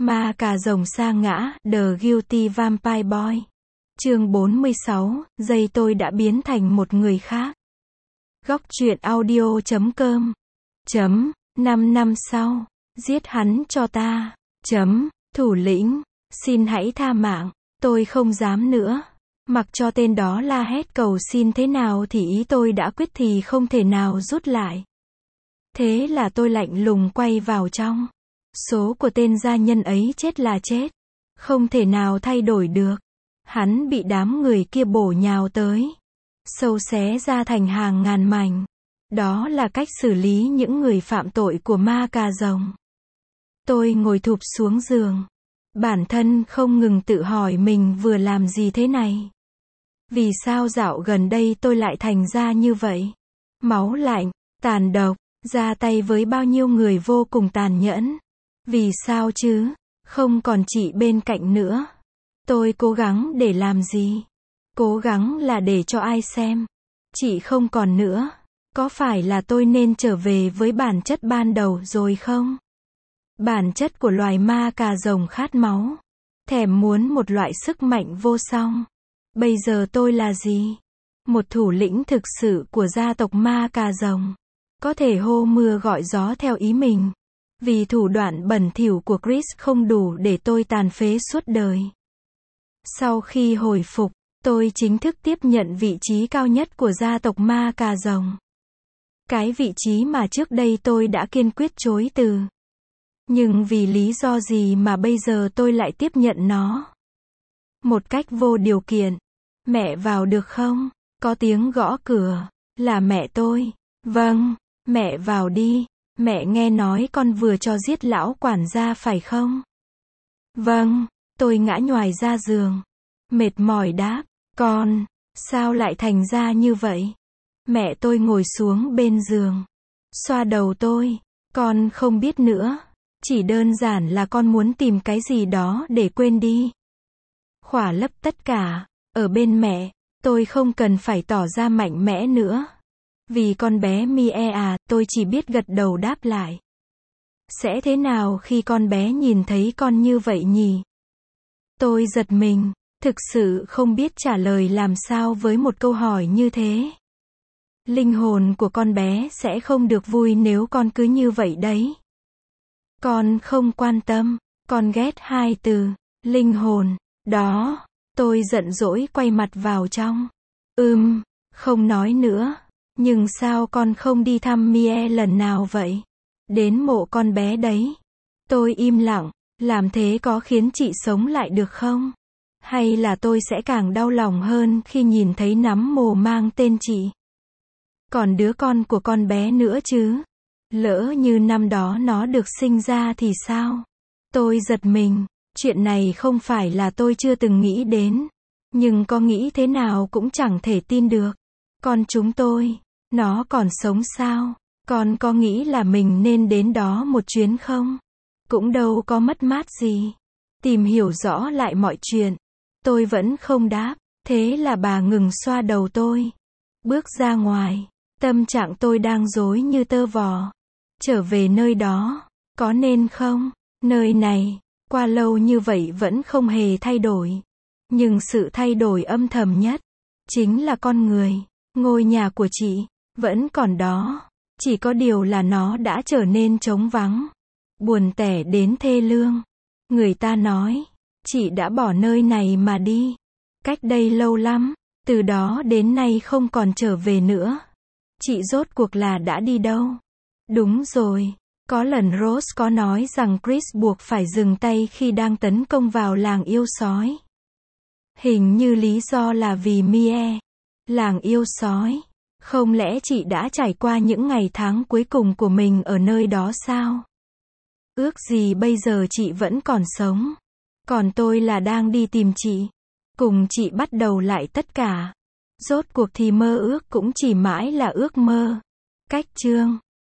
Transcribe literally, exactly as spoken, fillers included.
Ma cà rồng sa ngã, The Guilty Vampire Boy. Chương bốn mươi sáu, giây tôi đã biến thành một người khác. Góc truyện audio chấm com. Chấm, năm năm sau. Giết hắn cho ta. Chấm, thủ lĩnh. Xin hãy tha mạng. Tôi không dám nữa. Mặc cho tên đó la hét cầu xin thế nào thì ý tôi đã quyết thì không thể nào rút lại. Thế là tôi lạnh lùng quay vào trong. Số của tên gia nhân ấy chết là chết. Không thể nào thay đổi được. Hắn bị đám người kia bổ nhào tới. Xâu xé ra thành hàng ngàn mảnh. Đó là cách xử lý những người phạm tội của ma cà rồng. Tôi ngồi thụp xuống giường. Bản thân không ngừng tự hỏi mình vừa làm gì thế này. Vì sao dạo gần đây tôi lại thành ra như vậy? Máu lạnh, tàn độc, ra tay với bao nhiêu người vô cùng tàn nhẫn. Vì sao chứ? Không còn chị bên cạnh nữa. Tôi cố gắng để làm gì? Cố gắng là để cho ai xem? Chị không còn nữa. Có phải là tôi nên trở về với bản chất ban đầu rồi không? Bản chất của loài ma cà rồng khát máu. Thèm muốn một loại sức mạnh vô song. Bây giờ tôi là gì? Một thủ lĩnh thực sự của gia tộc ma cà rồng. Có thể hô mưa gọi gió theo ý mình. Vì thủ đoạn bẩn thỉu của Chris không đủ để tôi tàn phế suốt đời. Sau khi hồi phục, tôi chính thức tiếp nhận vị trí cao nhất của gia tộc ma cà rồng. Cái vị trí mà trước đây tôi đã kiên quyết chối từ. Nhưng vì lý do gì mà bây giờ tôi lại tiếp nhận nó? Một cách vô điều kiện. Mẹ vào được không? Có tiếng gõ cửa. Là mẹ tôi. Vâng, mẹ vào đi. Mẹ nghe nói con vừa cho giết lão quản gia phải không? Vâng, tôi ngã nhoài ra giường. Mệt mỏi đáp, con, sao lại thành ra như vậy? Mẹ tôi ngồi xuống bên giường. Xoa đầu tôi, con không biết nữa. Chỉ đơn giản là con muốn tìm cái gì đó để quên đi. Khỏa lấp tất cả, ở bên mẹ, tôi không cần phải tỏ ra mạnh mẽ nữa. Vì con bé Mie à, tôi chỉ biết gật đầu đáp lại. Sẽ thế nào khi con bé nhìn thấy con như vậy nhỉ? Tôi giật mình, thực sự không biết trả lời làm sao với một câu hỏi như thế. Linh hồn của con bé sẽ không được vui nếu con cứ như vậy đấy. Con không quan tâm, con ghét hai từ, linh hồn, đó. Tôi giận dỗi quay mặt vào trong. Ừm, không nói nữa. Nhưng sao con không đi thăm Mie lần nào vậy? Đến mộ con bé đấy. Tôi im lặng, làm thế có khiến chị sống lại được không? Hay là tôi sẽ càng đau lòng hơn khi nhìn thấy nắm mồ mang tên chị? Còn đứa con của con bé nữa chứ? Lỡ như năm đó nó được sinh ra thì sao? Tôi giật mình, chuyện này không phải là tôi chưa từng nghĩ đến. Nhưng có nghĩ thế nào cũng chẳng thể tin được. Con chúng tôi, nó còn sống sao? Con có nghĩ là mình nên đến đó một chuyến không? Cũng đâu có mất mát gì. Tìm hiểu rõ lại mọi chuyện. Tôi vẫn không đáp. Thế là bà ngừng xoa đầu tôi. Bước ra ngoài. Tâm trạng tôi đang rối như tơ vò. Trở về nơi đó. Có nên không? Nơi này, qua lâu như vậy vẫn không hề thay đổi. Nhưng sự thay đổi âm thầm nhất, chính là con người. Ngôi nhà của chị, vẫn còn đó. Chỉ có điều là nó đã trở nên trống vắng. Buồn tẻ đến thê lương. Người ta nói, chị đã bỏ nơi này mà đi. Cách đây lâu lắm, từ đó đến nay không còn trở về nữa. Chị rốt cuộc là đã đi đâu? Đúng rồi, có lần Rose có nói rằng Chris buộc phải dừng tay khi đang tấn công vào làng yêu sói. Hình như lý do là vì Mie. Làng yêu sói. Không lẽ chị đã trải qua những ngày tháng cuối cùng của mình ở nơi đó sao? Ước gì bây giờ chị vẫn còn sống. Còn tôi là đang đi tìm chị. Cùng chị bắt đầu lại tất cả. Rốt cuộc thì mơ ước cũng chỉ mãi là ước mơ. Cách chương